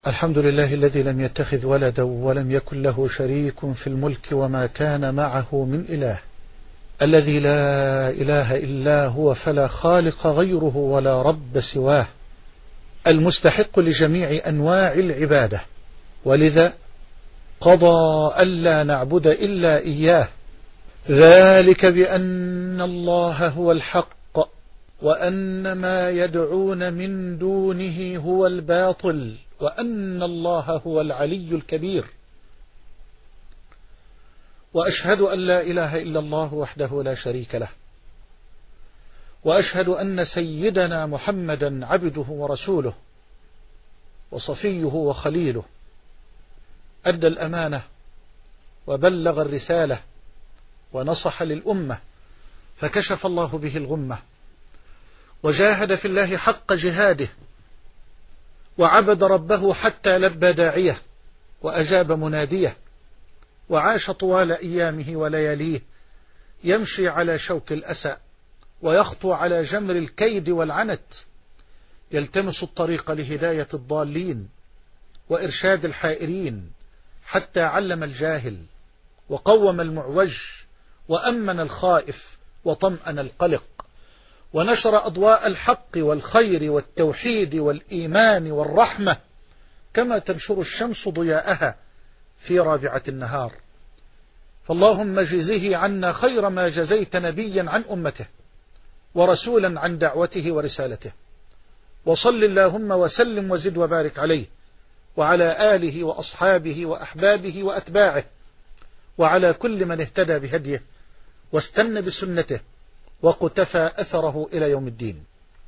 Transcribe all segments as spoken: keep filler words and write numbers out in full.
الحمد لله الذي لم يتخذ ولدا ولم يكن له شريك في الملك وما كان معه من إله، الذي لا إله إلا هو فلا خالق غيره ولا رب سواه، المستحق لجميع أنواع العبادة، ولذا قضى ألا نعبد إلا إياه، ذلك بأن الله هو الحق وأن ما يدعون من دونه هو الباطل وأن الله هو العلي الكبير. وأشهد أن لا إله إلا الله وحده لا شريك له، وأشهد أن سيدنا محمدا عبده ورسوله وصفيه وخليله، أدى الأمانة وبلغ الرسالة ونصح للأمة، فكشف الله به الغمة، وجاهد في الله حق جهاده، وعبد ربه حتى لبى داعيه وأجاب مناديه، وعاش طوال أيامه ولياليه يمشي على شوك الأسى ويخطو على جمر الكيد والعنت، يلتمس الطريق لهداية الضالين وإرشاد الحائرين، حتى علم الجاهل وقوم المعوج وأمن الخائف وطمأن القلق، ونشر أضواء الحق والخير والتوحيد والإيمان والرحمة كما تنشر الشمس ضياءها في رابعة النهار. فاللهم جزه عنا خير ما جزيت نبيا عن أمته ورسولا عن دعوته ورسالته، وصل اللهم وسلم وزد وبارك عليه وعلى آله وأصحابه وأحبابه وأتباعه وعلى كل من اهتدى بهديه واستنى بسنته وقتفى أثره إلى يوم الدين.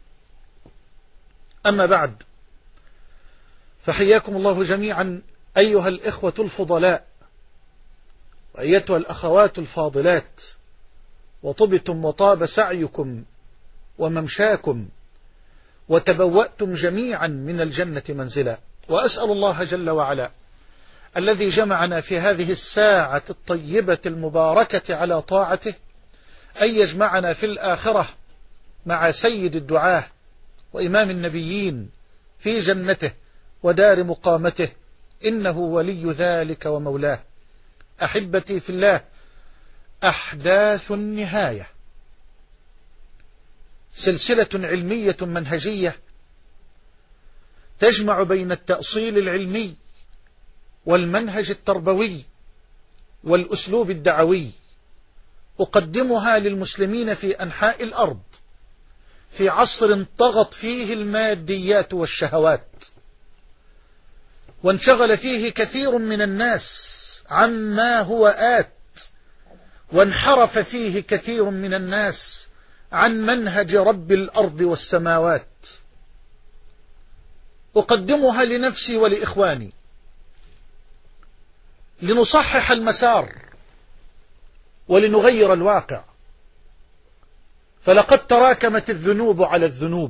أما بعد، فحياكم الله جميعا أيها الإخوة الفضلاء وأيتها الأخوات الفاضلات، وطبتم وطاب سعيكم وممشاكم وتبوأتم جميعا من الجنة منزلا. وأسأل الله جل وعلا الذي جمعنا في هذه الساعة الطيبة المباركة على طاعته أن يجمعنا في الآخرة مع سيد الدعاة وإمام النبيين في جنته ودار مقامته، إنه ولي ذلك ومولاه. أحبتي في الله، أحداث النهاية سلسلة علمية منهجية تجمع بين التأصيل العلمي والمنهج التربوي والأسلوب الدعوي، أقدمها للمسلمين في أنحاء الأرض في عصر طغت فيه الماديات والشهوات، وانشغل فيه كثير من الناس عما هو آت، وانحرف فيه كثير من الناس عن منهج رب الأرض والسماوات. أقدمها لنفسي ولإخواني لنصحح المسار ولنغير الواقع، فلقد تراكمت الذنوب على الذنوب،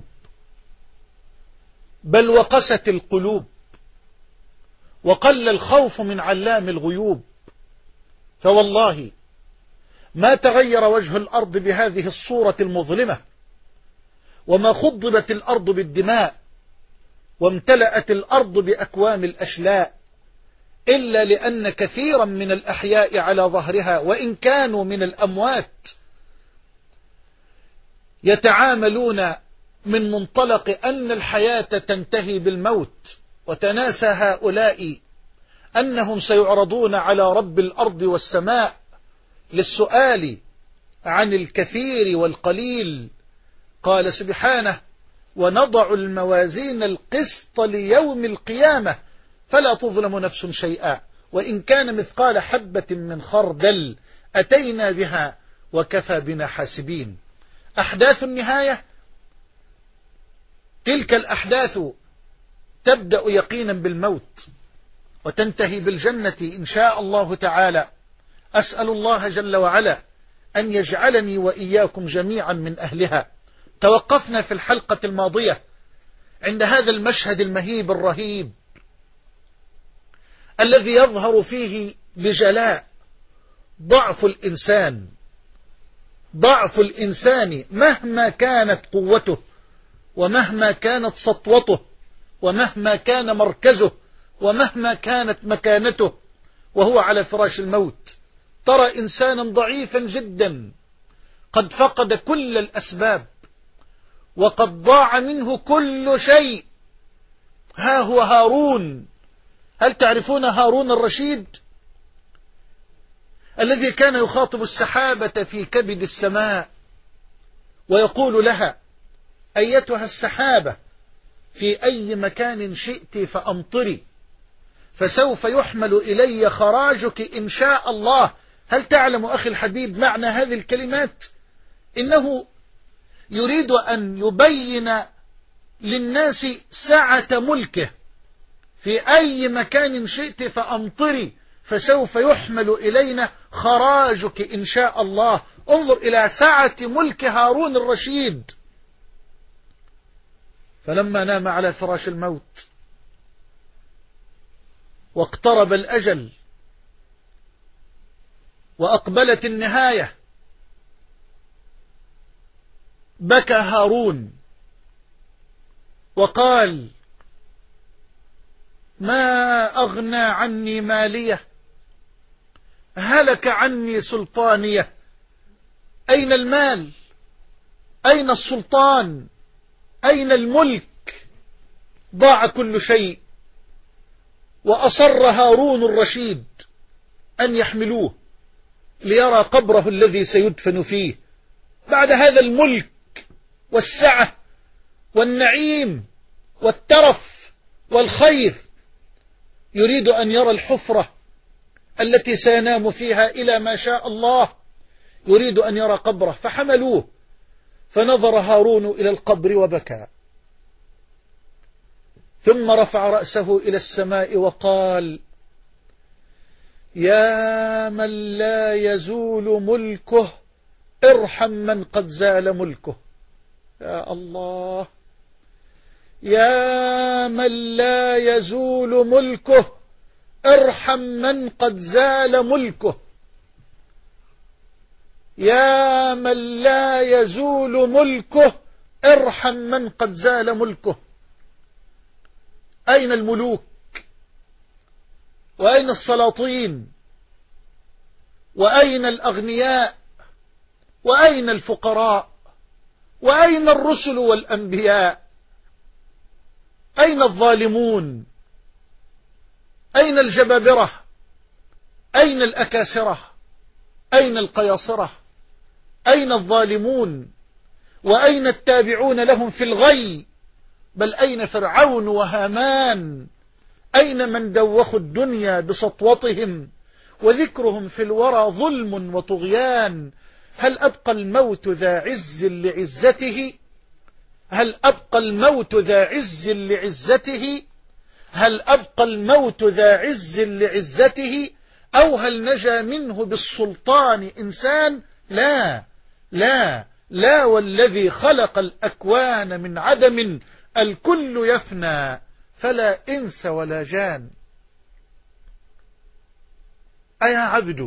بل وقست القلوب، وقل الخوف من علام الغيوب، فوالله ما تغير وجه الأرض بهذه الصورة المظلمة، وما خضبت الأرض بالدماء وامتلأت الأرض بأكوام الأشلاء إلا لأن كثيرا من الأحياء على ظهرها وإن كانوا من الأموات يتعاملون من منطلق أن الحياة تنتهي بالموت، وتناسى هؤلاء أنهم سيعرضون على رب الأرض والسماء للسؤال عن الكثير والقليل. قال سبحانه: ونضع الموازين القسط ليوم القيامة فلا تظلم نفس شيئا وإن كان مثقال حبة من خردل أتينا بها وكفى بنا حاسبين. أحداث النهاية تلك الأحداث تبدأ يقينا بالموت وتنتهي بالجنة إن شاء الله تعالى. أسأل الله جل وعلا أن يجعلني وإياكم جميعا من أهلها. توقفنا في الحلقة الماضية عند هذا المشهد المهيب الرهيب الذي يظهر فيه بجلاء ضعف الإنسان، ضعف الإنسان مهما كانت قوته ومهما كانت سطوته ومهما كان مركزه ومهما كانت مكانته وهو على فراش الموت. ترى إنسانا ضعيفا جدا قد فقد كل الأسباب وقد ضاع منه كل شيء. ها هو هارون. هل تعرفون هارون الرشيد الذي كان يخاطب السحابة في كبد السماء ويقول لها: أيتها السحابة في أي مكان شئت فأمطري، فسوف يحمل إلي خراجك إن شاء الله. هل تعلم أخي الحبيب معنى هذه الكلمات؟ إنه يريد أن يبين للناس سعة ملكه. في أي مكان شئت فأمطري فسوف يحمل إلينا خراجك إن شاء الله. انظر إلى سعة ملك هارون الرشيد. فلما نام على فراش الموت واقترب الأجل وأقبلت النهاية، بكى هارون وقال: ما أغنى عني مالية، هلك عني سلطانية. أين المال؟ أين السلطان؟ أين الملك؟ ضاع كل شيء. وأصر هارون الرشيد أن يحملوه ليرى قبره الذي سيدفن فيه بعد هذا الملك والسعة والنعيم والترف والخير. يريد أن يرى الحفرة التي سينام فيها إلى ما شاء الله، يريد أن يرى قبره. فحملوه، فنظر هارون إلى القبر وبكى، ثم رفع رأسه إلى السماء وقال: يا من لا يزول ملكه ارحم من قد زال ملكه. يا الله، يا من لا يزول ملكه ارحم من قد زال ملكه. يا من لا يزول ملكه ارحم من قد زال ملكه. أين الملوك؟ وأين السلاطين؟ وأين الأغنياء؟ وأين الفقراء؟ وأين الرسل والأنبياء؟ أين الظالمون؟ أين الجبابرة؟ أين الأكاسرة؟ أين القياصرة؟ أين الظالمون؟ وأين التابعون لهم في الغي؟ بل أين فرعون وهامان؟ أين من دوخوا الدنيا بسطوتهم وذكرهم في الورى ظلم وطغيان؟ هل أبقى الموت ذا عز لعزته؟ هل أبقى الموت ذا عز لعزته؟ هل أبقى الموت ذا عز لعزته؟ أو هل نجا منه بالسلطان إنسان؟ لا لا لا، والذي خلق الأكوان من عدم الكل يفنى فلا إنس ولا جان. أيا عبد،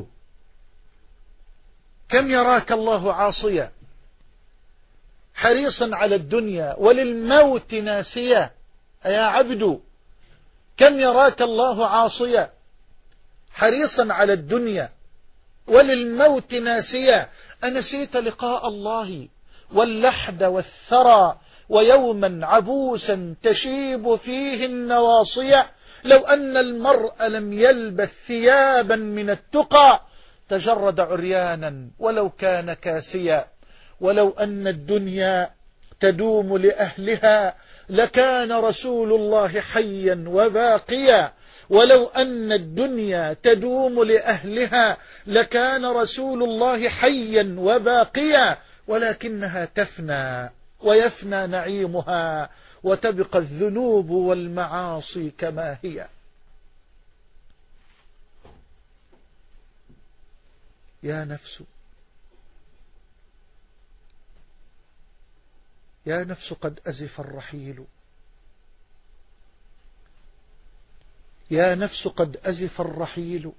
كم يراك الله عاصيا حريصا على الدنيا وللموت ناسيا. أيا عبد، كم يراك الله عاصيا حريصا على الدنيا وللموت ناسيا. أنسيت لقاء الله واللحد والثرى ويوما عبوسا تشيب فيه النواصية؟ لو أن المرء لم يلبث ثيابا من التقى تجرد عريانا ولو كان كاسيا. ولو أن الدنيا تدوم لأهلها لكان رسول الله حيا وباقيا. ولو أن الدنيا تدوم لأهلها لكان رسول الله حيا وباقيا، ولكنها تفنى ويفنى نعيمها وتبقى الذنوب والمعاصي كما هي. يا نفس، يا نفس قد أزف الرحيل، يا نفس قد أزف الرحيل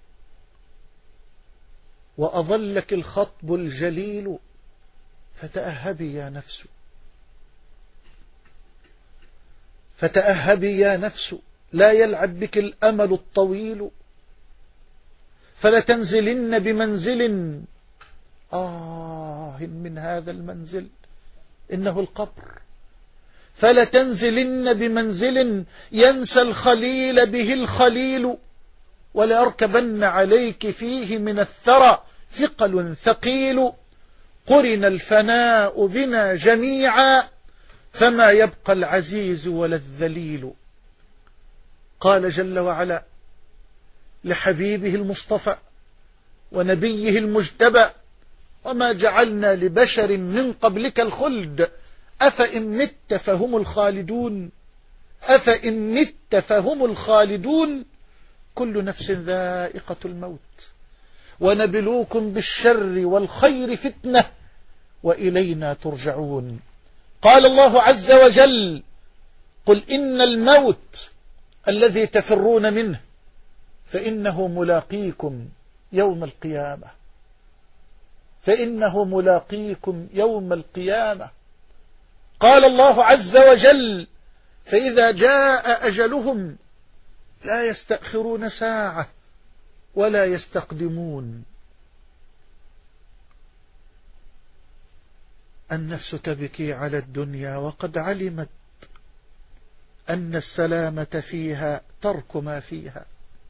وأظلك الخطب الجليل، فتأهبي يا نفس، فتأهبي يا نفس لا يلعب بك الأمل الطويل، فلتنزلن بمنزل آه من هذا المنزل إنه القبر، فلتنزلن بمنزل ينسى الخليل به الخليل، وليركبن عليك فيه من الثرى ثقل ثقيل، قرن الفناء بنا جميعا فما يبقى العزيز ولا الذليل. قال جل وعلا لحبيبه المصطفى ونبيه المجتبى: وما جعلنا لبشر من قبلك الخلد أفإن مت فهم الخالدون، أفإن مت فهم الخالدون، كل نفس ذائقة الموت، ونبلوكم بالشر والخير فتنة وإلينا ترجعون. قال الله عز وجل: قل إن الموت الذي تفرون منه فإنه ملاقيكم يوم القيامة، فإنه ملاقيكم يوم القيامة. قال الله عز وجل: فإذا جاء أجلهم لا يستأخرون ساعة ولا يستقدمون. النفس تبكي على الدنيا وقد علمت أن السلامة فيها ترك ما فيها.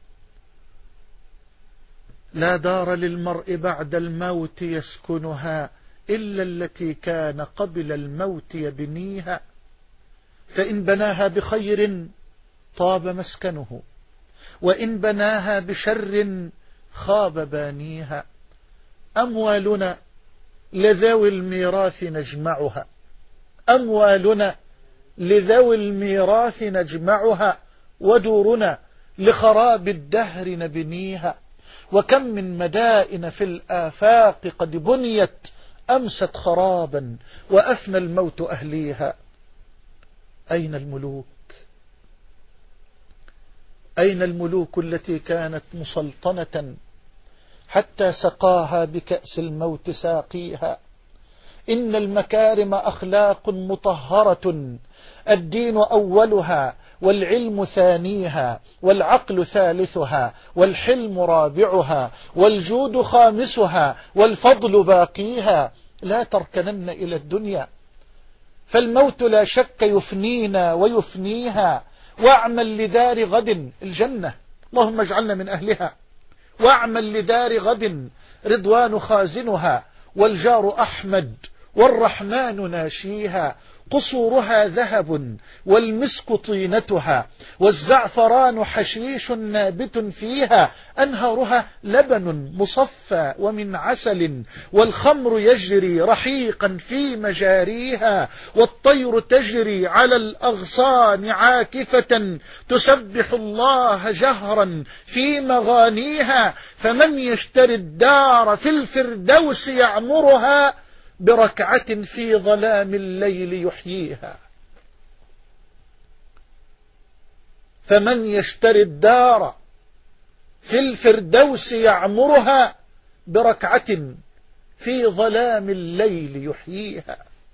لا دار للمرء بعد الموت يسكنها إلا التي كان قبل الموت يبنيها، فإن بناها بخير طاب مسكنه، وإن بناها بشر خاب بانيها. أموالنا لذوي الميراث نجمعها، أموالنا لذوي الميراث نجمعها، ودورنا لخراب الدهر نبنيها. وكم من مدائن في الآفاق قد بنيت أمست خرابا وأفنى الموت أهليها. أين الملوك؟ أين الملوك التي كانت مسلطنة حتى سقاها بكأس الموت ساقيها؟ إن المكارم أخلاق مطهرة، الدين أولها والعلم ثانيها، والعقل ثالثها، والحلم رابعها، والجود خامسها، والفضل باقيها. لا تركنن إلى الدنيا، فالموت لا شك يفنينا ويفنيها. واعمل لدار غد الجنة، اللهم اجعلنا من أهلها. واعمل لدار غد رضوان خازنها، والجار أحمد والرحمن ناشيها. قصورها ذهب والمسك طينتها، والزعفران حشيش نابت فيها. أنهارها لبن مصفى ومن عسل، والخمر يجري رحيقا في مجاريها. والطير تجري على الأغصان عاكفة، تسبح الله جهرا في مغانيها. فمن يشتري الدار في الفردوس يعمرها، بركعة في ظلام الليل يحييها. فمن يشتري الدار في الفردوس يعمرها، بركعة في ظلام الليل يحييها.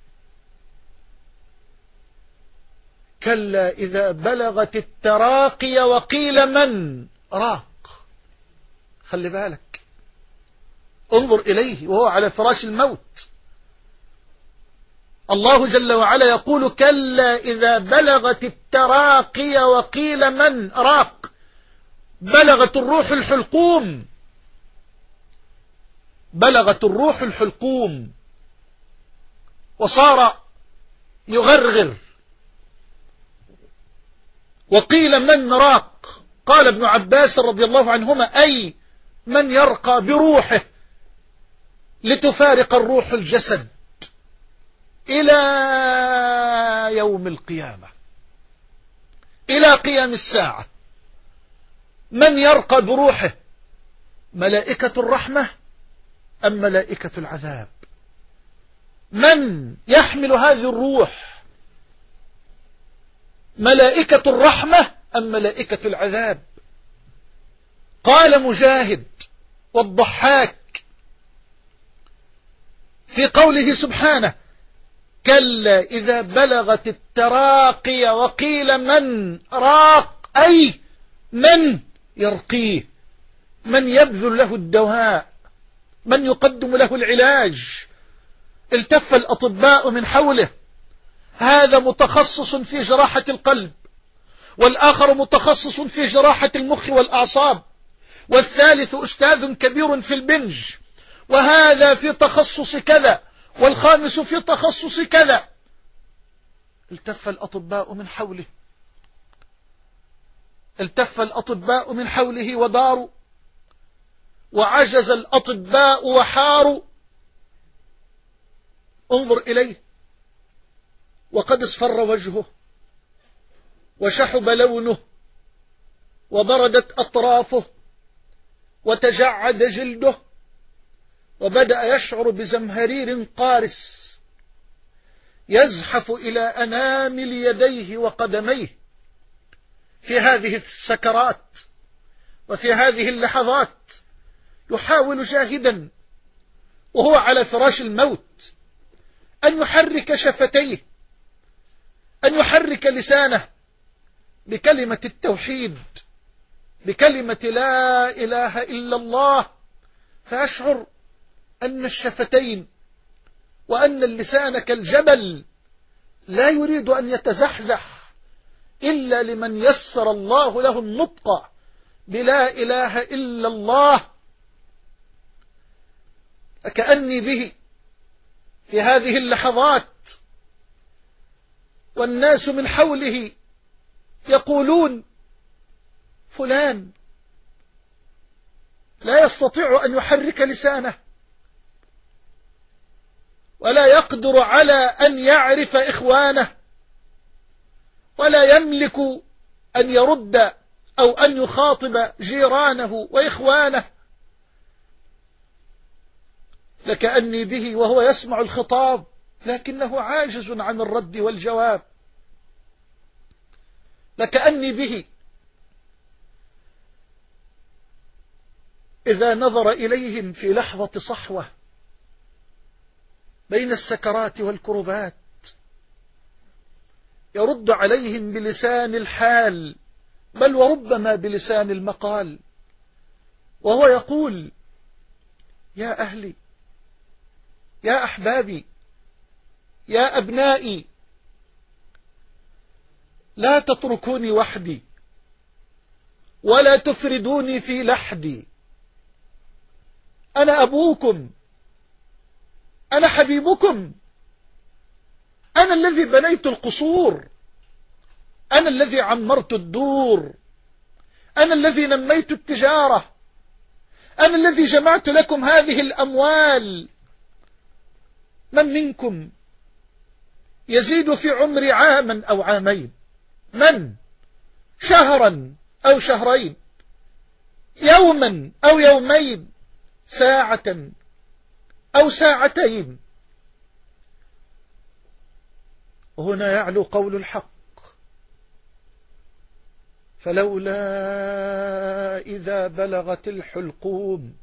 كلا إذا بلغت التراقي وقيل من راق. خلي بالك، انظر إليه وهو على فراش الموت. الله جل وعلا يقول: كلا إذا بلغت التراقي وقيل من راق. بلغت الروح الحلقوم، بلغت الروح الحلقوم وصار يغرغر. وقيل من راق. قال ابن عباس رضي الله عنهما: أي من يرقى بروحه لتفارق الروح الجسد إلى يوم القيامة، إلى قيام الساعة. من يرقى بروحه، ملائكة الرحمة أم ملائكة العذاب؟ من يحمل هذه الروح، ملائكة الرحمة أم ملائكة العذاب؟ قال مجاهد والضحاك في قوله سبحانه: كلا إذا بلغت التراقي وقيل من راق. أي من يرقيه، من يبذل له الدواء، من يقدم له العلاج. التف الأطباء من حوله، هذا متخصص في جراحة القلب، والآخر متخصص في جراحة المخ والأعصاب، والثالث أستاذ كبير في البنج، وهذا في تخصص كذا، والخامس في تخصص كذا. التف الأطباء من حوله، التف الأطباء من حوله وداروا، وعجز الأطباء وحاروا. انظر إليه، وقد اصفر وجهه، وشحب لونه، وبردت أطرافه، وتجعد جلده، وبدأ يشعر بزمهرير قارس يزحف إلى أنامل يديه وقدميه في هذه السكرات وفي هذه اللحظات. يحاول جاهدا وهو على فراش الموت أن يحرك شفتيه، أن يحرك لسانه بكلمة التوحيد، بكلمة لا إله إلا الله، فيشعر أن الشفتين وأن اللسان كالجبل لا يريد أن يتزحزح إلا لمن يسر الله له النطق بلا إله إلا الله. كأني به في هذه اللحظات والناس من حوله يقولون فلان لا يستطيع أن يحرك لسانه، ولا يقدر على أن يعرف إخوانه، ولا يملك أن يرد أو أن يخاطب جيرانه وإخوانه. لكأني به وهو يسمع الخطاب لكنه عاجز عن الرد والجواب. لكأني به إذا نظر إليهم في لحظة صحوة بين السكرات والكربات يرد عليهم بلسان الحال، بل وربما بلسان المقال، وهو يقول: يا أهلي، يا أحبابي، يا أبنائي، لا تتركوني وحدي ولا تفردوني في لحدي. أنا أبوكم، أنا حبيبكم، أنا الذي بنيت القصور، أنا الذي عمرت الدور، أنا الذي نميت التجارة، أنا الذي جمعت لكم هذه الأموال. من منكم يزيد في عمري عاما أو عامين؟ من؟ شهرا أو شهرين؟ يوما أو يومين؟ ساعة أو ساعتين؟ وهنا يعلو قول الحق: فلولا إذا بلغت الحلقوم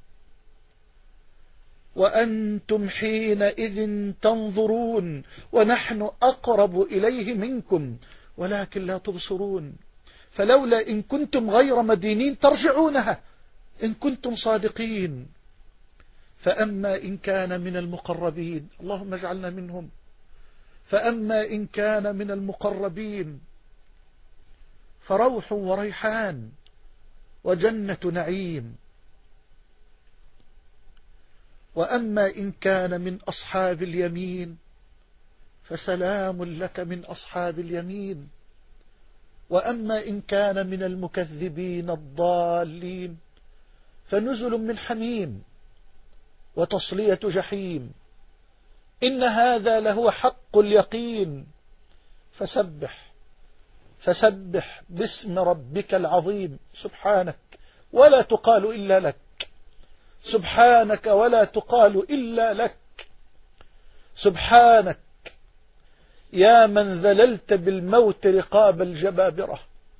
وأنتم حينئذ تنظرون ونحن أقرب إليه منكم ولكن لا تبصرون. فلولا إن كنتم غير مدينين ترجعونها إن كنتم صادقين. فأما إن كان من المقربين، اللهم اجعلنا منهم، فأما إن كان من المقربين فروح وريحان وجنة نعيم، وأما إن كان من أصحاب اليمين فسلام لك من أصحاب اليمين، وأما إن كان من المكذبين الضالين فنزل من حميم وتصلية جحيم. إن هذا لهو حق اليقين. فسبح فسبح باسم ربك العظيم. سبحانك ولا تقال إلا لك، سبحانك ولا تقال إلا لك. سبحانك يا من ذللت بالموت رقاب الجبابرة.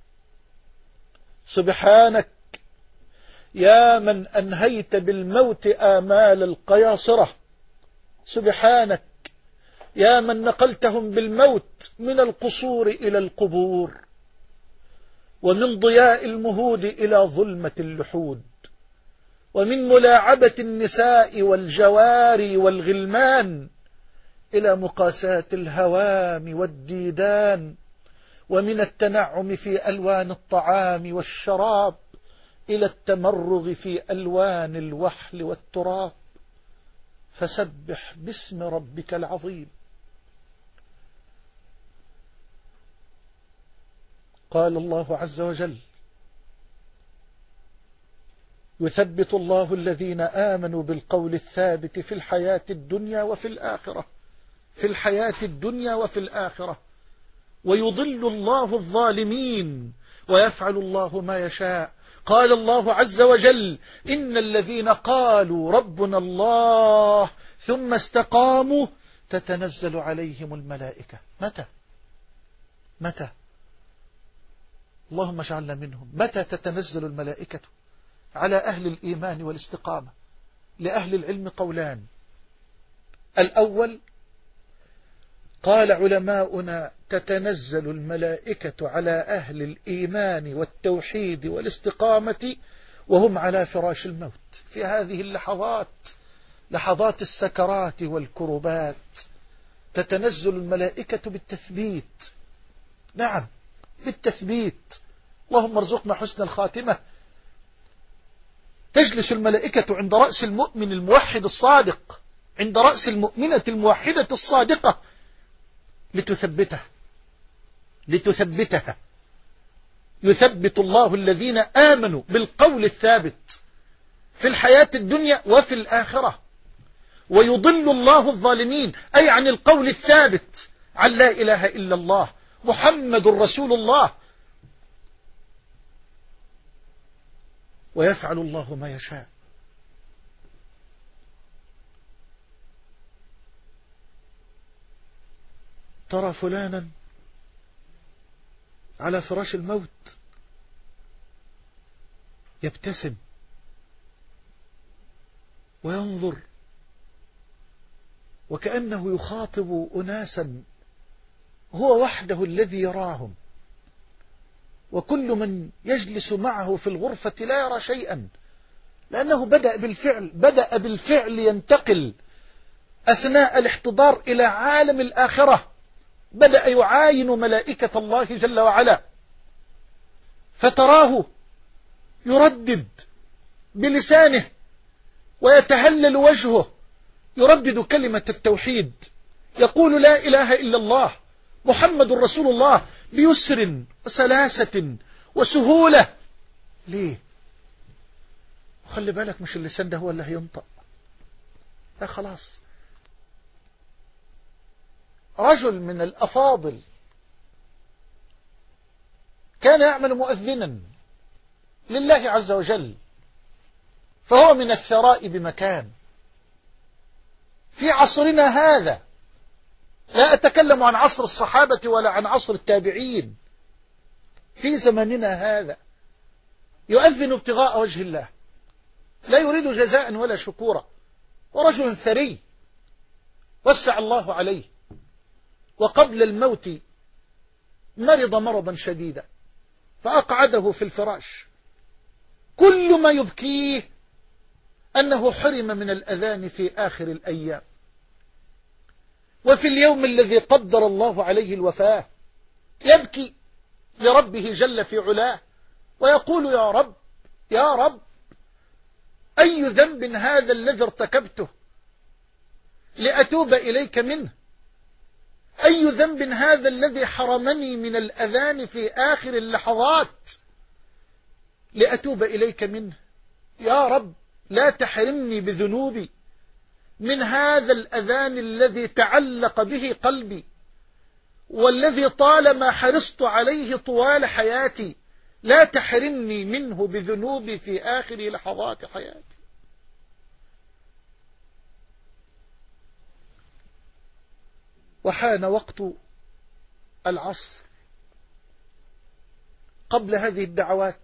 سبحانك يا من أنهيت بالموت آمال القياصرة. سبحانك يا من نقلتهم بالموت من القصور إلى القبور. ومن ضياء المهود إلى ظلمة اللحود، ومن ملاعبة النساء والجواري والغلمان إلى مقاساة الهوام والديدان، ومن التنعم في ألوان الطعام والشراب إلى التمرغ في ألوان الوحل والتراب. فسبح باسم ربك العظيم. قال الله عز وجل: يثبت الله الذين آمنوا بالقول الثابت في الحياة الدنيا وفي الآخرة في الحياة الدنيا وفي الآخرة ويضل الله الظالمين ويفعل الله ما يشاء. قال الله عز وجل: إن الذين قالوا ربنا الله ثم استقاموا تتنزل عليهم الملائكة. متى متى اللهم اجعلنا منهم. متى تتنزل الملائكة على أهل الإيمان والاستقامة؟ لأهل العلم قولان. الأول قال علماؤنا: تتنزل الملائكة على أهل الإيمان والتوحيد والاستقامة وهم على فراش الموت، في هذه اللحظات، لحظات السكرات والكربات، تتنزل الملائكة بالتثبيت. نعم، بالتثبيت. اللهم ارزقنا حسن الخاتمة. تجلس الملائكة عند رأس المؤمن الموحد الصادق، عند رأس المؤمنة الموحدة الصادقة، لتثبته لتثبتها. يثبت الله الذين آمنوا بالقول الثابت في الحياة الدنيا وفي الآخرة، ويضل الله الظالمين، أي عن القول الثابت عن لا إله إلا الله محمد رسول الله. ويفعل الله ما يشاء. ترى فلانا على فراش الموت يبتسم وينظر وكأنه يخاطب أناسا هو وحده الذي يراهم، وكل من يجلس معه في الغرفة لا يرى شيئا، لأنه بدأ بالفعل بدأ بالفعل ينتقل أثناء الاحتضار إلى عالم الآخرة، بدأ يعاين ملائكة الله جل وعلا، فتراه يردد بلسانه ويتهلل وجهه، يردد كلمة التوحيد، يقول لا إله إلا الله محمد رسول الله بيسر وسلاسة وسهولة. ليه؟ وخلي بالك مش اللسان ده هو اللي هينطق، لا خلاص. رجل من الأفاضل كان يعمل مؤذنا لله عز وجل، فهو من الثراء بمكان. في عصرنا هذا، لا أتكلم عن عصر الصحابة ولا عن عصر التابعين، في زماننا هذا يؤذن ابتغاء وجه الله، لا يريد جزاء ولا شكورا، ورجل ثري وسع الله عليه، وقبل الموت مرض مرضا شديدا فأقعده في الفراش. كل ما يبكيه أنه حرم من الأذان في آخر الأيام، وفي اليوم الذي قدر الله عليه الوفاة يبكي لربه جل في علاه ويقول: يا رب يا رب، أي ذنب هذا الذي ارتكبته لأتوب إليك منه؟ أي ذنب هذا الذي حرمني من الأذان في آخر اللحظات لأتوب إليك منه؟ يا رب لا تحرمني بذنوبي من هذا الأذان الذي تعلق به قلبي، والذي طالما حرصت عليه طوال حياتي، لا تحرمني منه بذنوبي في آخر لحظات حياتي. وحان وقت العصر قبل هذه الدعوات،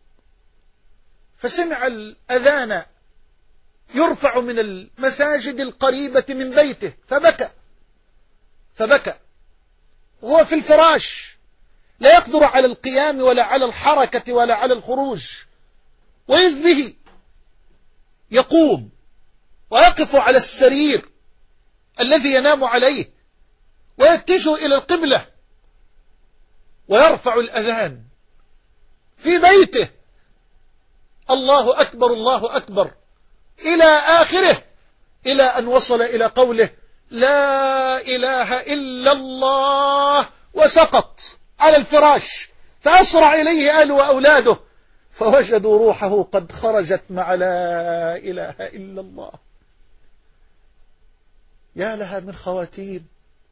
فسمع الأذان يرفع من المساجد القريبة من بيته، فبكى فبكى وهو في الفراش، لا يقدر على القيام ولا على الحركة ولا على الخروج، وإذ به يقوم ويقف على السرير الذي ينام عليه ويتجه إلى القبلة ويرفع الأذان في بيته، الله أكبر الله أكبر إلى آخره، إلى أن وصل إلى قوله لا إله إلا الله، وسقط على الفراش، فأسرع إليه أهله وأولاده فوجدوا روحه قد خرجت مع لا إله إلا الله. يا لها من خواتيم،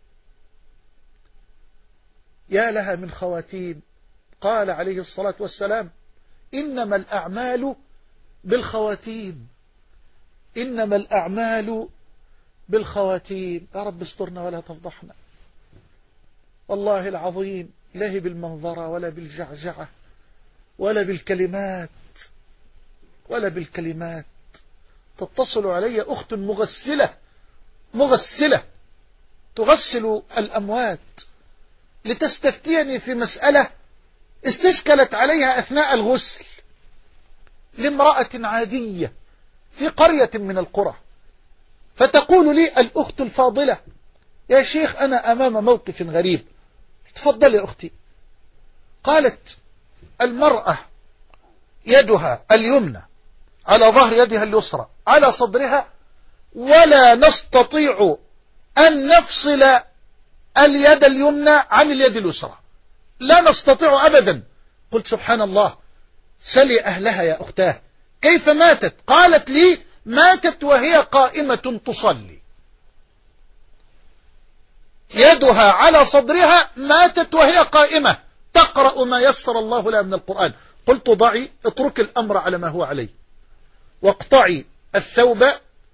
يا لها من خواتيم. قال عليه الصلاة والسلام إنما الأعمال بالخواتيم، إنما الأعمال بالخواتيم. يا رب استرنا ولا تفضحنا. والله العظيم لا بالمنظرة ولا بالجعجعة ولا بالكلمات ولا بالكلمات. تتصل علي أخت مغسلة مغسلة تغسل الأموات لتستفتيني في مسألة استشكلت عليها أثناء الغسل لامرأة عادية في قرية من القرى، فتقول لي الأخت الفاضلة يا شيخ أنا أمام موقف غريب. تفضل يا أختي. قالت المرأة يدها اليمنى على ظهر يدها اليسرى على صدرها، ولا نستطيع أن نفصل اليد اليمنى عن اليد اليسرى، لا نستطيع أبدا. قلت سبحان الله، سلي أهلها يا أختاه كيف ماتت؟ قالت لي ماتت وهي قائمة تصلي، يدها على صدرها، ماتت وهي قائمة تقرأ ما يسر الله لها من القرآن. قلت ضعي، اترك الأمر على ما هو عليه، واقطعي الثوب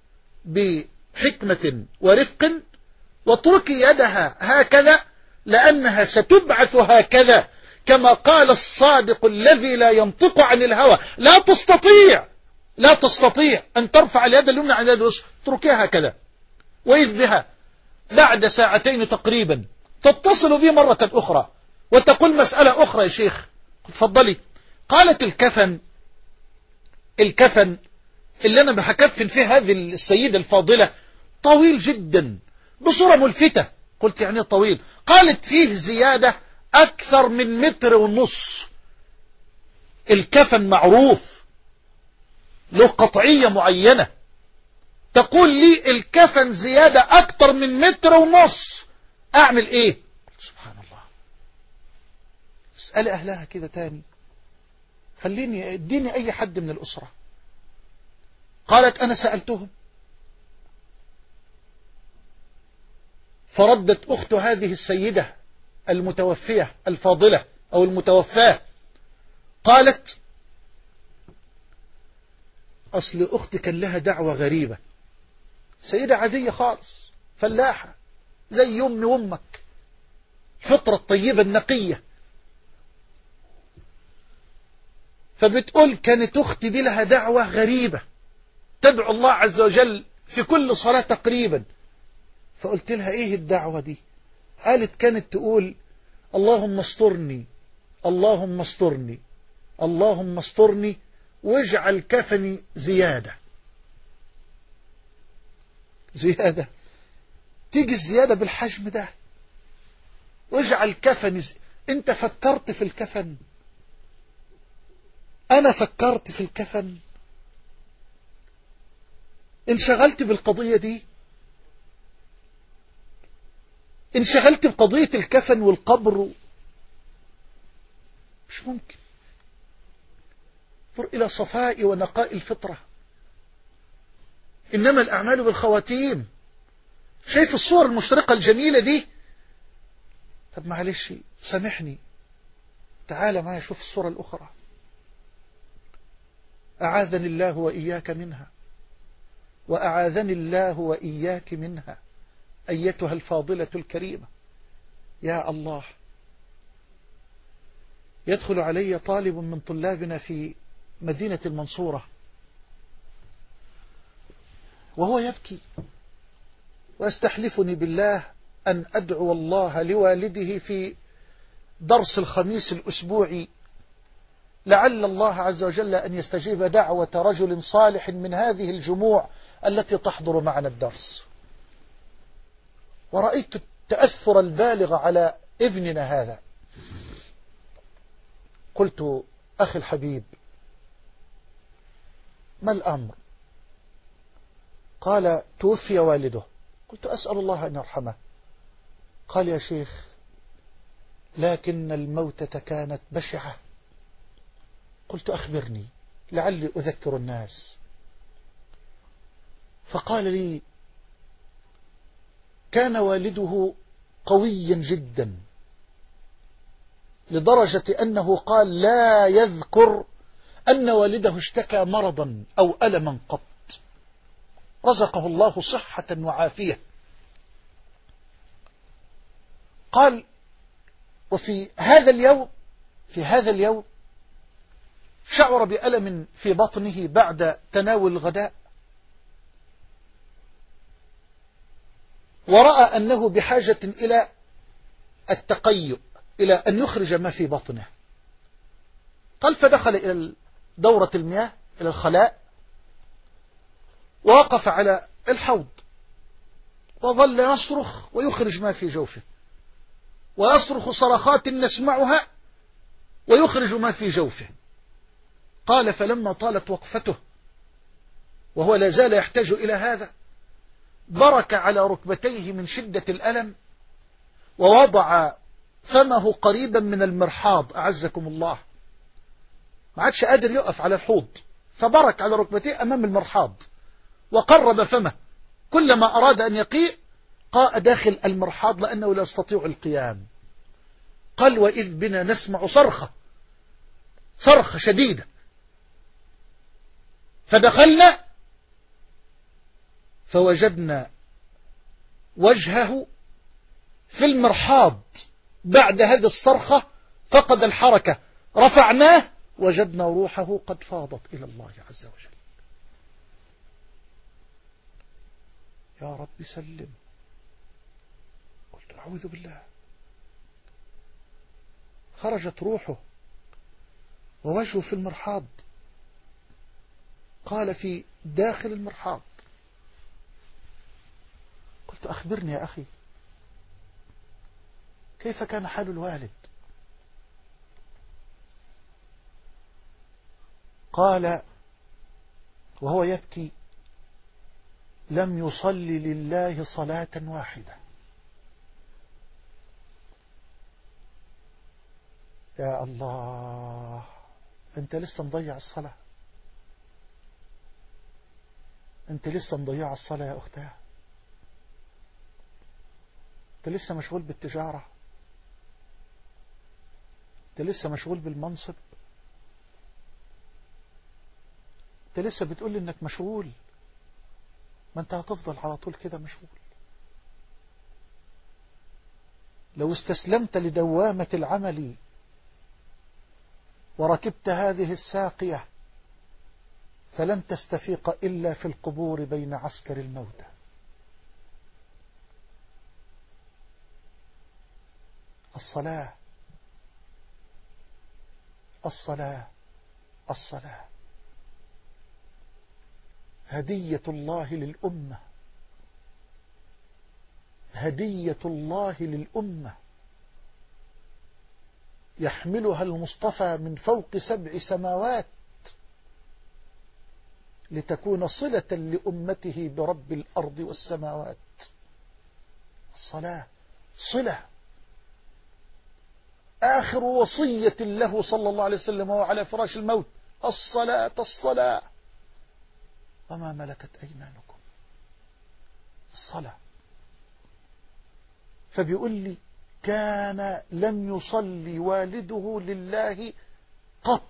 بحكمة ورفق، واتركي يدها هكذا لأنها ستبعث هكذا كما قال الصادق الذي لا ينطق عن الهوى. لا تستطيع لا تستطيع أن ترفع اليد اليمنى عن اليد اليسرى، اتركيها هكذا. وإذ بها بعد ساعتين تقريبا تتصل بي مرة أخرى وتقول مسألة أخرى يا شيخ. تفضلي. قالت الكفن الكفن اللي أنا بحكفن فيه هذه السيدة الفاضلة طويل جدا بصورة ملفتة. قلت يعني طويل؟ قالت فيه زيادة أكثر من متر ونص. الكفن معروف له قطعية معينة، تقول لي الكفن زيادة أكثر من متر ونص، أعمل إيه؟ سبحان الله. اسأل أهلها كده تاني، خليني اديني أي حد من الأسرة. قالت أنا سألتهم، فردت أخت هذه السيدة المتوفية الفاضلة أو المتوفاة، قالت أصل أختي كان لها دعوة غريبة، سيدة عادية خالص فلاحة زي أمي وأمك، فطرة طيبة النقية، فبتقول كانت أختي دي لها دعوة غريبة تدعو الله عز وجل في كل صلاة تقريبا. فقلت لها إيه الدعوة دي؟ قالت كانت تقول اللهم استرني اللهم استرني اللهم استرني واجعل كفني زيادة. زيادة؟ تيجي الزيادة بالحجم ده؟ واجعل كفني زي... انت فكرت في الكفن؟ انا فكرت في الكفن؟ انشغلت بالقضية دي؟ انشغلت بقضية الكفن والقبر؟ مش ممكن. انظر إلى صفاء ونقاء الفطرة. إنما الأعمال بالخواتيم. شايف الصور المشرقة الجميلة دي؟ طب معلش سامحني، تعال معي شوف الصورة الأخرى. أعاذني الله وإياك منها، وأعاذني الله وإياك منها، أيتها الفاضلة الكريمة. يا الله، يدخل علي طالب من طلابنا في مدينة المنصورة وهو يبكي ويستحلفني بالله أن أدعو الله لوالده في درس الخميس الأسبوعي، لعل الله عز وجل أن يستجيب دعوة رجل صالح من هذه الجموع التي تحضر معنا الدرس. ورأيت التأثر البالغ على ابننا هذا. قلت: أخي الحبيب، ما الأمر؟ قال: توفي والده. قلت: أسأل الله أن يرحمه. قال: يا شيخ، لكن الموتة كانت بشعة. قلت: أخبرني لعلي أذكر الناس. فقال لي: كان والده قويا جدا لدرجة أنه قال لا يذكر أن والده اشتكى مرضا أو ألما قط، رزقه الله صحة وعافية. قال: وفي هذا اليوم في هذا اليوم شعر بألم في بطنه بعد تناول الغداء، ورأى أنه بحاجة إلى التقيؤ، إلى أن يخرج ما في بطنه. قال: فدخل إلى دورة المياه، إلى الخلاء، ووقف على الحوض وظل يصرخ ويخرج ما في جوفه، ويصرخ صرخات نسمعها ويخرج ما في جوفه. قال: فلما طالت وقفته وهو لا زال يحتاج إلى هذا، برك على ركبتيه من شدة الألم، ووضع فمه قريبا من المرحاض، أعزكم الله، ما عادش قادر يقف على الحوض، فبرك على ركبتيه أمام المرحاض وقرب فمه، كلما أراد أن يقيء قاء داخل المرحاض لأنه لا يستطيع القيام. قال: وإذ بنا نسمع صرخة صرخة شديدة، فدخلنا فوجدنا وجهه في المرحاض بعد هذه الصرخة، فقد الحركة، رفعناه وجدنا روحه قد فاضت إلى الله عز وجل. يا رب سلم. قلت: أعوذ بالله. خرجت روحه ووجهه في المرحاض. قال: في داخل المرحاض. قلت: أخبرني يا أخي، كيف كان حال الوالد؟ قال وهو يبكي: لم يصلي لله صلاة واحدة. يا الله، أنت لسه مضيع الصلاة، أنت لسه مضيع الصلاة يا أختها، أنت لسه مشغول بالتجارة، أنت لسه مشغول بالمنصب، أنت لسه بتقول لي إنك مشغول، ما أنت هتفضل على طول كده مشغول. لو استسلمت لدوامة العمل وركبت هذه الساقية فلن تستفيق إلا في القبور بين عسكر الموتى. الصلاة الصلاة الصلاة هدية الله للأمة، هدية الله للأمة، يحملها المصطفى من فوق سبع سماوات لتكون صلة لأمته برب الأرض والسماوات. الصلاة صلة. آخر وصية له صلى الله عليه وسلم وهو على فراش الموت: الصلاة الصلاة وما ملكت أيمانكم. الصلاة. فبيقول لي: كان لم يصلي والده لله قط.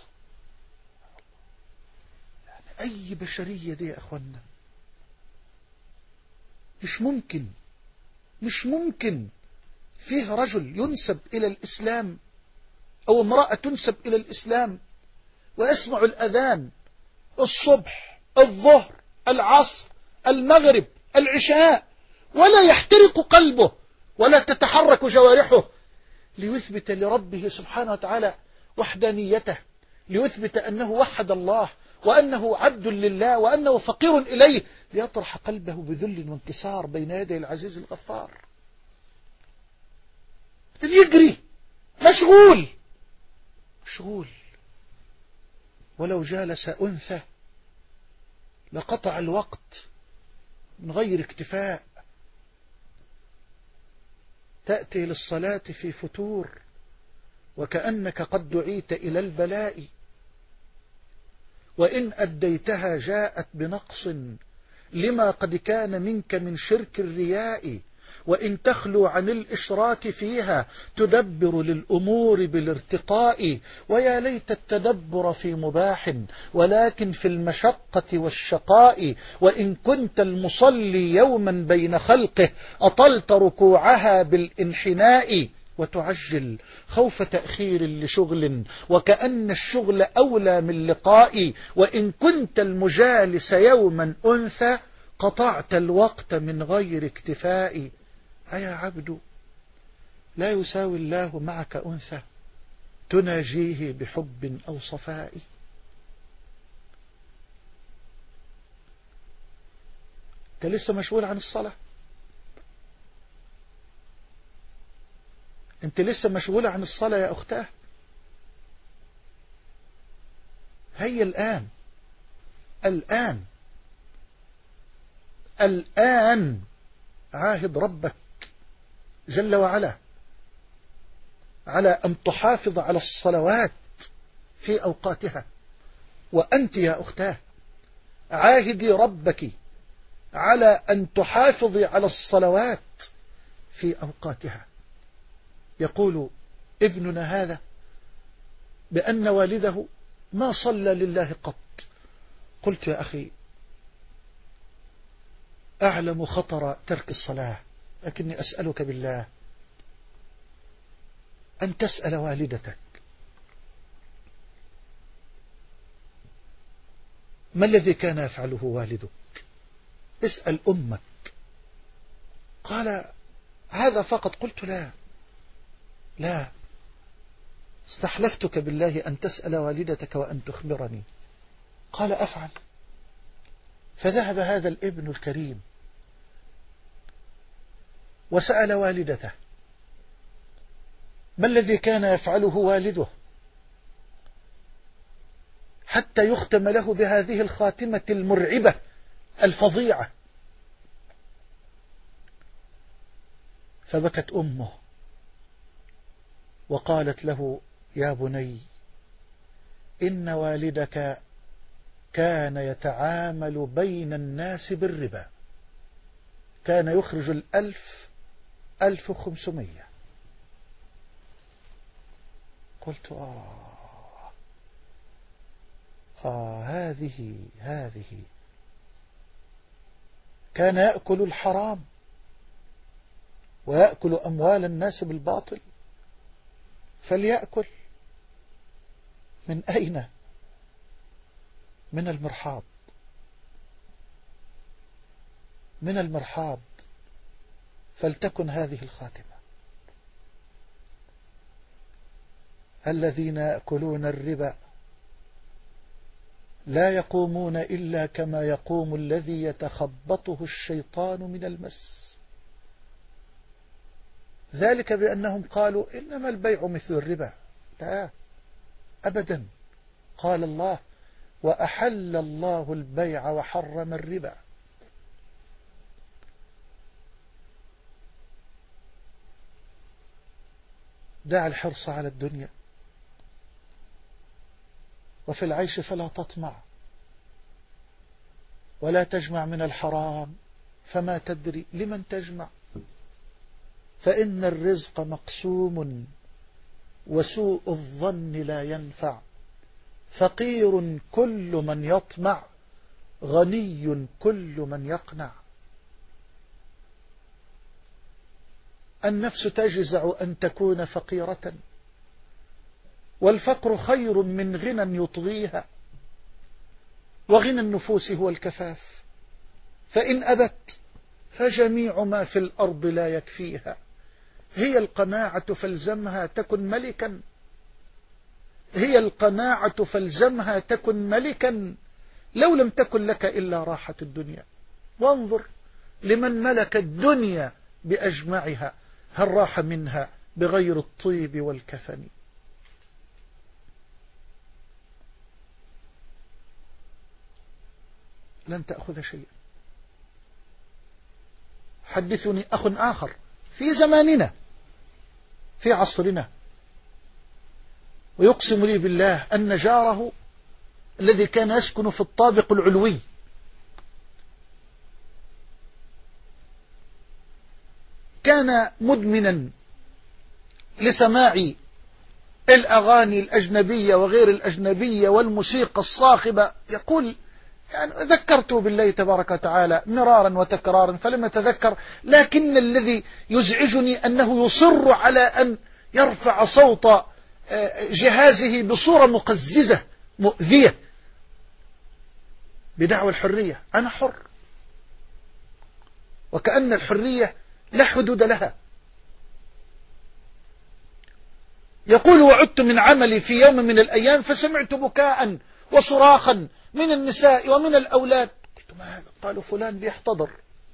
يعني أي بشرية دي يا أخوانا، مش ممكن مش ممكن فيه رجل ينسب إلى الإسلام أو امرأة تنسب إلى الإسلام ويسمع الأذان الصبح الظهر العصر المغرب العشاء ولا يحترق قلبه ولا تتحرك جوارحه ليثبت لربه سبحانه وتعالى وحدانيته، ليثبت أنه وحد الله وأنه عبد لله وأنه فقير إليه، ليطرح قلبه بذل وانكسار بين يدي العزيز الغفار. يجري مشغول مشغول ولو جالس أنثى لقطع الوقت من غير اكتفاء. تأتي للصلاة في فتور وكأنك قد دعيت إلى البلاء، وإن أديتها جاءت بنقص لما قد كان منك من شرك الرياء، وإن تخلو عن الإشراك فيها تدبر للأمور بالارتقاء. ويا ليت التدبر في مباح ولكن في المشقة والشقاء، وإن كنت المصلي يوما بين خلقه أطلت ركوعها بالانحناء، وتعجل خوف تأخير لشغل وكأن الشغل أولى من لقاء. وإن كنت المجالس يوما أنثى قطعت الوقت من غير اكتفاء. أيا عبد لا يساوي الله معك أنثى تناجيه بحب أو صفاء. أنت لسه مشغول عن الصلاة، أنت لسه مشغولة عن الصلاة يا أختاه. هيا الآن الآن الآن عاهد ربك جل وعلا على أن تحافظ على الصلوات في أوقاتها. وأنت يا أختاه عاهدي ربك على أن تحافظي على الصلوات في أوقاتها. يقول ابننا هذا بأن والده ما صلى لله قط. قلت يا أخي أعلم خطر ترك الصلاة، لكني أسألك بالله أن تسأل والدتك ما الذي كان يفعله والدك. اسأل أمك. قال هذا فقط. قلت لا لا استحلفتك بالله أن تسأل والدتك وأن تخبرني. قال أفعل. فذهب هذا الابن الكريم وسأل والدته ما الذي كان يفعله والده حتى يختم له بهذه الخاتمة المرعبة الفظيعة. فبكت أمه وقالت له يا بني إن والدك كان يتعامل بين الناس بالربا، كان يخرج الألف ألف وخمسمية. قلت آه آه هذه هذه كان يأكل الحرام ويأكل أموال الناس بالباطل، فليأكل من أين؟ من المرحاض، من المرحاض. فلتكن هذه الخاتمة. الذين يأكلون الربا لا يقومون إلا كما يقوم الذي يتخبطه الشيطان من المس، ذلك بأنهم قالوا إنما البيع مثل الربا. لا أبدا، قال الله وأحل الله البيع وحرم الربا. دع الحرص على الدنيا، وفي العيش فلا تطمع، ولا تجمع من الحرام فما تدري لمن تجمع، فإن الرزق مقسوم وسوء الظن لا ينفع، فقير كل من يطمع غني كل من يقنع. النفس تجزع أن تكون فقيرة، والفقر خير من غنى يطغيها، وغنى النفوس هو الكفاف، فإن أبت فجميع ما في الأرض لا يكفيها. هي القناعة فالزمها تكن ملكا، هي القناعة فالزمها تكن ملكا، لو لم تكن لك إلا راحة الدنيا. وانظر لمن ملك الدنيا بأجمعها هل راح منها بغير الطيب والكفن. لن تأخذ شيئا. حدثني أخ آخر في زماننا في عصرنا ويقسم لي بالله أن جاره الذي كان يسكن في الطابق العلوي كان مدمنا لسماع الأغاني الأجنبية وغير الأجنبية والموسيقى الصاخبة. يقول يعني ذكرته بالله تبارك وتعالى مرارا وتكرارا فلم أتذكر، لكن الذي يزعجني أنه يصر على أن يرفع صوت جهازه بصورة مقززة مؤذية بدعوى الحرية. أنا حر، وكأن الحرية لا حدود لها. يقول وعدت من عملي في يوم من الأيام فسمعت بكاء وصراخا من النساء ومن الأولاد. قلت ما هذا؟ قالوا فلان بيحتضر.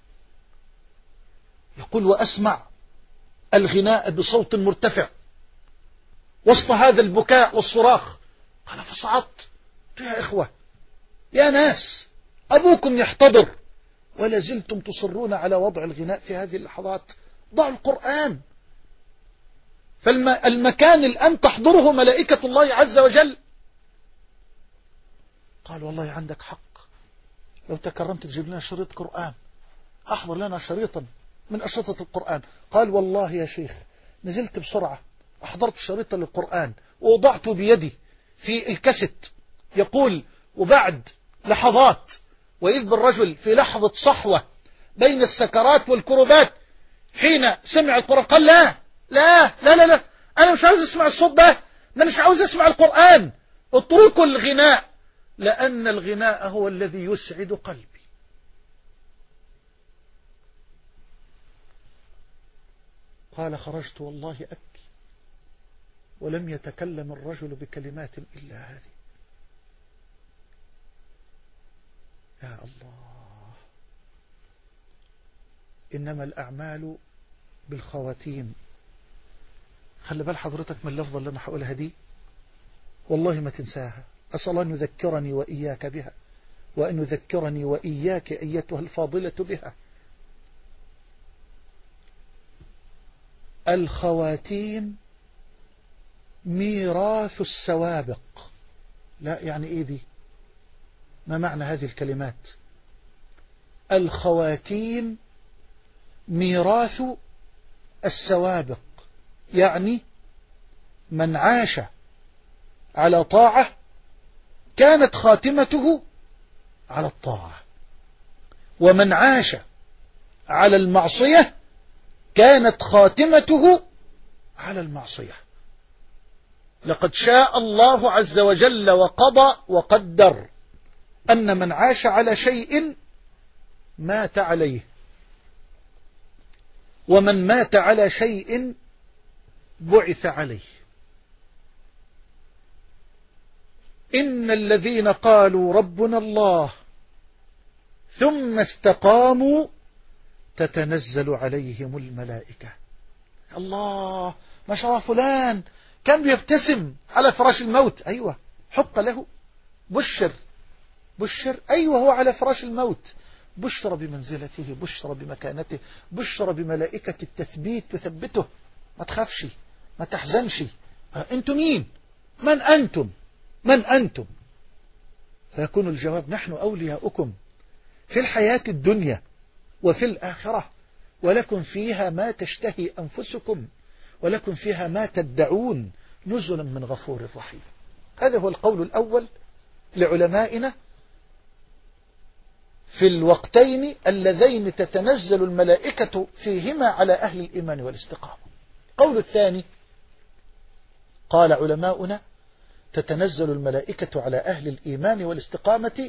يقول وأسمع الغناء بصوت مرتفع وسط هذا البكاء والصراخ. قال فصعدت يا إخوة يا ناس أبوكم يحتضر ولا زلتم تصرون على وضع الغناء في هذه اللحظات. ضعوا القرآن، فالمكان الآن تحضره ملائكة الله عز وجل. قال والله عندك حق، لو تكرمت تجيب لنا شريط قرآن، أحضر لنا شريطا من أشرطة القرآن. قال والله يا شيخ نزلت بسرعة أحضرت شريطا للقرآن ووضعته بيدي في الكاسيت. يقول وبعد لحظات وإذ بالرجل في لحظة صحوة بين السكرات والكربات حين سمع القرآن قال لا لا لا لا, لا. أنا مش عاوز أسمع الصوت ده، أنا مش عاوز أسمع القرآن، اتركوا الغناء لأن الغناء هو الذي يسعد قلبي. قال خرجت والله أبكي ولم يتكلم الرجل بكلمات إلا هذه. يا الله، إنما الأعمال بالخواتيم. خلي بال حضرتك من اللفظة اللي أنا هقولها دي، والله ما تنساها. أسأل أن يذكرني وإياك بها، وأن يذكرني وإياك أيتها الفاضلة بها. الخواتيم ميراث السوابق. لا يعني إيه دي؟ ما معنى هذه الكلمات؟ الخواتيم ميراث السوابق، يعني من عاش على طاعة كانت خاتمته على الطاعة، ومن عاش على المعصية كانت خاتمته على المعصية. لقد شاء الله عز وجل وقضى وقدر أن من عاش على شيء مات عليه، ومن مات على شيء بعث عليه. إن الذين قالوا ربنا الله ثم استقاموا تتنزل عليهم الملائكة. الله، ما شاء الله فلان كان بيبتسم على فراش الموت. أيوة حق له، بشر بشر. أيوة هو على فراش الموت، بشر بمنزلته، بشر بمكانته، بشر بملائكة التثبيت تثبته. ما تخافش، ما تحزنش. أنتم مين؟ من أنتم؟ من أنتم؟ فيكون الجواب نحن أولياؤكم في الحياة الدنيا وفي الآخرة، ولكم فيها ما تشتهي أنفسكم، ولكم فيها ما تدعون، نزلا من غفور رحيم. هذا هو القول الأول لعلمائنا في الوقتين اللذين تتنزل الملائكة فيهما على أهل الإيمان والاستقامة. القول الثاني قال علماؤنا تتنزل الملائكة على أهل الإيمان والاستقامة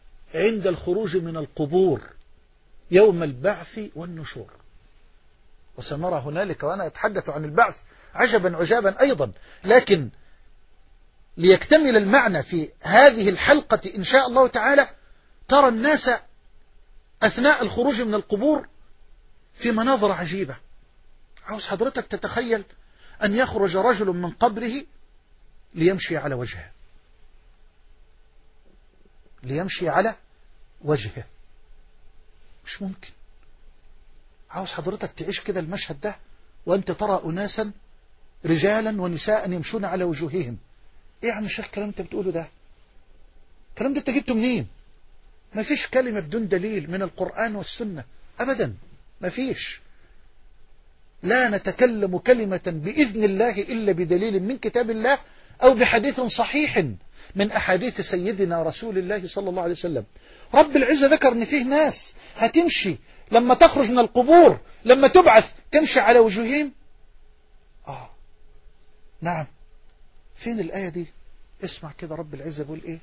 عند الخروج من القبور يوم البعث والنشور. وسنرى هنالك وأنا أتحدث عن البعث عجبا عجابا أيضا. لكن ليكتمل المعنى في هذه الحلقة إن شاء الله تعالى، ترى الناس أثناء الخروج من القبور في مناظر عجيبة. عاوز حضرتك تتخيل أن يخرج رجل من قبره ليمشي على وجهه، ليمشي على وجهه، مش ممكن. عاوز حضرتك تعيش كده المشهد ده وأنت ترى أناسا رجالا ونساء يمشون على وجوههم. إيه يا عم الشيخ الكلام أنت بتقوله ده؟ الكلام ده أنت جبته منين؟ ما فيش كلمة بدون دليل من القرآن والسنة أبدا، ما فيش. لا نتكلم كلمة بإذن الله إلا بدليل من كتاب الله أو بحديث صحيح من أحاديث سيدنا رسول الله صلى الله عليه وسلم. رب العزة ذكر أن فيه ناس هتمشي لما تخرج من القبور، لما تبعث تمشي على وجوههم. آه نعم، فين الآية دي؟ اسمع كده رب العزة بيقول إيه: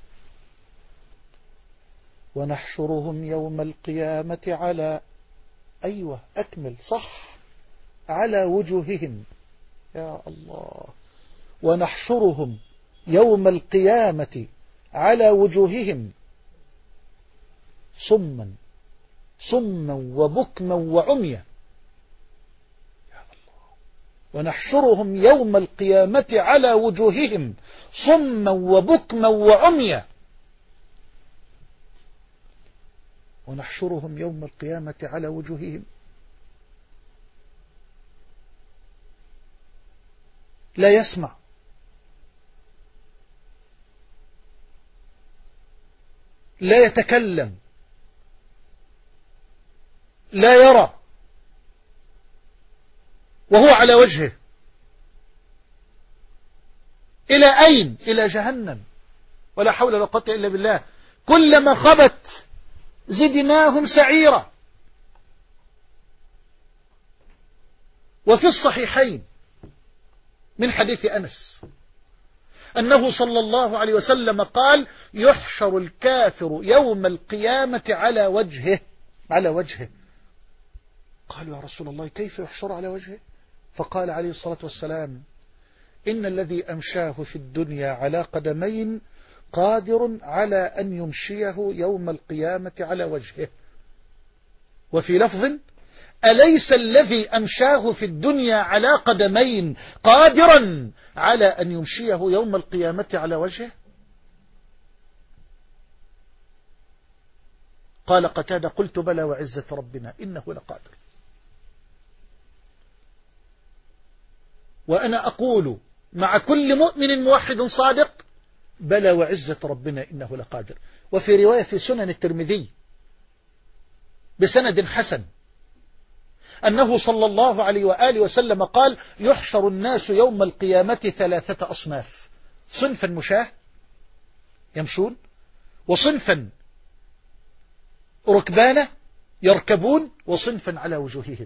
ونحشرهم يوم القيامة على، أيوة أكمل صح، على وجوههم. يا الله، ونحشرهم يوم القيامة على وجوههم صما صما وبكما وعميا. يا الله، ونحشرهم يوم القيامة على وجوههم صما وبكما وعميا. ونحشرهم يوم القيامة على وجوههم لا يسمع، لا يتكلم، لا يرى، وهو على وجهه. إلى أين؟ إلى جهنم. ولا حول ولا قوة إلا بالله. كلما خبت زدناهم سعيرا. وفي الصحيحين من حديث أنس أنه صلى الله عليه وسلم قال: يحشر الكافر يوم القيامة على وجهه، على وجهه. قالوا: يا رسول الله كيف يحشر على وجهه؟ فقال عليه الصلاة والسلام: إن الذي أمشاه في الدنيا على قدمين قادر على أن يمشيه يوم القيامة على وجهه. وفي لفظ: أليس الذي أمشاه في الدنيا على قدمين قادرا على أن يمشيه يوم القيامة على وجهه؟ قال قتادة: قلت بلى وعزة ربنا إنه لقادر. وأنا أقول مع كل مؤمن موحد صادق: بلى وعزة ربنا إنه لقادر. وفي رواية في سنن الترمذي بسند حسن أنه صلى الله عليه وآله وسلم قال: يحشر الناس يوم القيامة ثلاثة أصناف: صنفا مشاة يمشون، وصنفا ركبانة يركبون، وصنفا على وجوههم.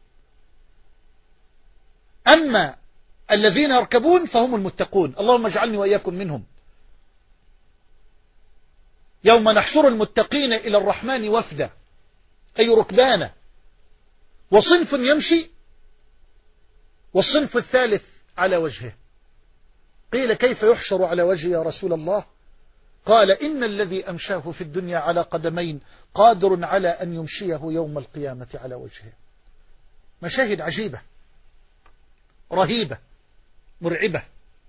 أما الذين يركبون فهم المتقون، اللهم اجعلني وإياكم منهم. يوم نحشر المتقين إلى الرحمن وفدا، أي ركبانا. وصنف يمشي، والصنف الثالث على وجهه. قيل: كيف يحشر على وجهه يا رسول الله؟ قال: إن الذي أمشاه في الدنيا على قدمين قادر على أن يمشيه يوم القيامة على وجهه. مشاهد عجيبة رهيبة مرعبة.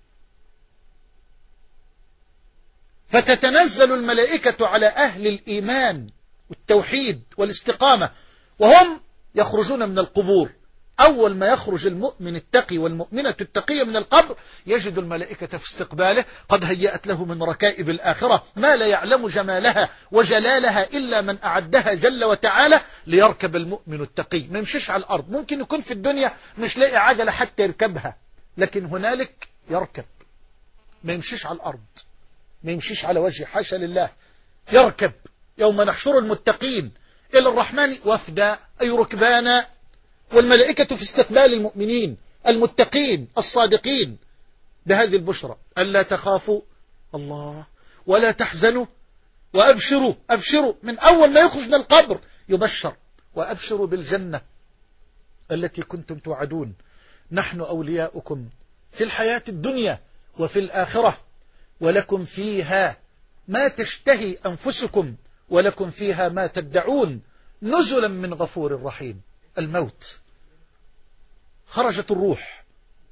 فتتنزل الملائكة على أهل الإيمان والتوحيد والاستقامة وهم يخرجون من القبور. أول ما يخرج المؤمن التقي والمؤمنة التقية من القبر يجد الملائكة في استقباله قد هيأت له من ركائب الآخرة ما لا يعلم جمالها وجلالها إلا من أعدها جل وتعالى ليركب المؤمن التقي. ما يمشيش على الأرض. ممكن يكون في الدنيا مش لاقي عجلة حتى يركبها، لكن هنالك يركب. ما يمشيش على الأرض، ما يمشيش على وجهه، حاشا لله. يركب. يوم نحشر المتقين إلى الرحمن وفدا، أي ركبانا. والملائكة في استقبال المؤمنين المتقين الصادقين بهذه البشرى: ألا تخافوا الله ولا تحزنوا وأبشروا. أبشروا من أول ما يخرج من القبر يبشر: وأبشروا بالجنة التي كنتم توعدون. نحن أولياؤكم في الحياة الدنيا وفي الآخرة، ولكم فيها ما تشتهي أنفسكم ولكم فيها ما تدعون، نزلا من غفور رحيم. الموت، خرجت الروح،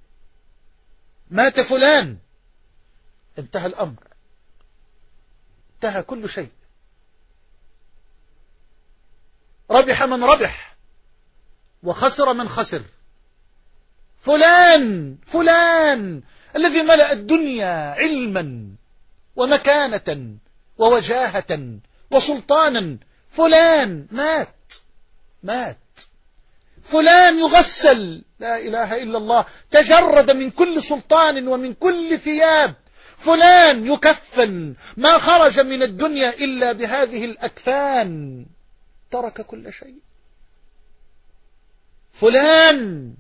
مات فلان، انتهى الأمر، انتهى كل شيء، ربح من ربح وخسر من خسر. فلان فلان الذي ملأ الدنيا علما ومكانة ووجاهة وسلطانا، فلان مات مات. فلان يغسل، لا إله إلا الله، تجرد من كل سلطان ومن كل ثياب. فلان يكفن، ما خرج من الدنيا إلا بهذه الأكفان، ترك كل شيء. فلان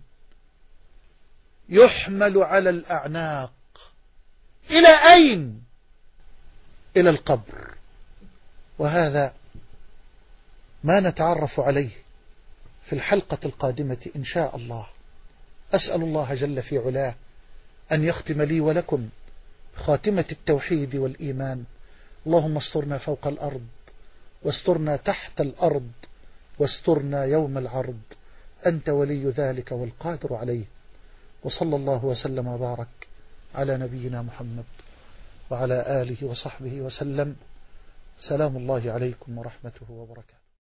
يحمل على الأعناق، إلى أين؟ إلى القبر. وهذا ما نتعرف عليه في الحلقة القادمة إن شاء الله. أسأل الله جل في علاه أن يختم لي ولكم خاتمة التوحيد والإيمان. اللهم استرنا فوق الأرض، واسترنا تحت الأرض، واسترنا يوم العرض، أنت ولي ذلك والقادر عليه. وصلى الله وسلم وبارك على نبينا محمد وعلى آله وصحبه وسلم. سلام الله عليكم ورحمته وبركاته.